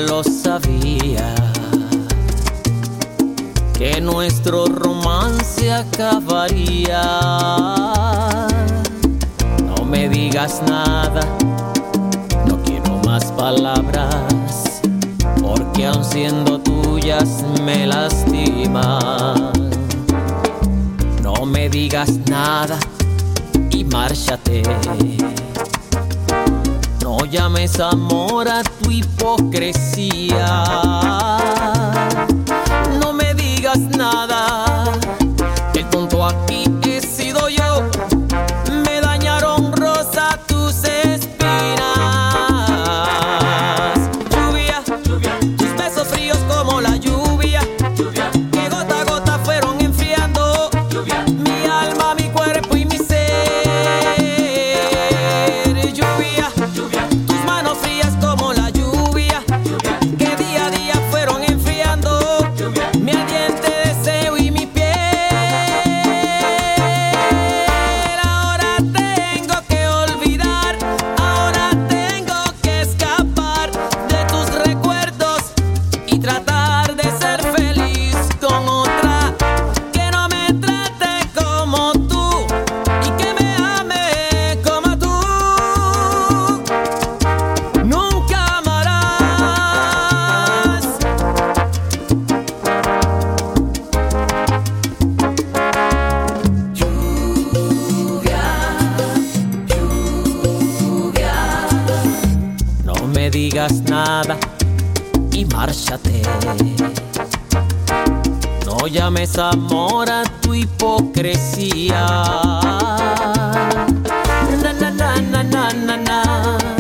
lo sabía, que nuestro romance acabaría. No me digas nada, no quiero más palabras, porque aun siendo tuyas me lastiman. No me digas nada y márchate. No llames amor a tu hipocresía. No me digas nada, que el tonto aquí he sido yo. Me dañaron rosa tus espinas. Lluvia, lluvia, tus besos fríos como la lluvia, lluvia, que gota a gota fueron enfriando, lluvia, mi alma, mi cuerpo y mi ser. Lluvia, lluvia, tus manos frías como la lluvia, lluvia, que día a día fueron enfriando, lluvia, mi ardiente deseo y mi piel. Ahora tengo que olvidar, ahora tengo que escapar de tus recuerdos y tratar de ser feliz con otra que no me trate como tú y que me ame como tú. Nunca amarás. Lluvia, lluvia, no me digas nada y márchate. No llames amor a tu hipocresía. Na, na, na, na, na, na, na.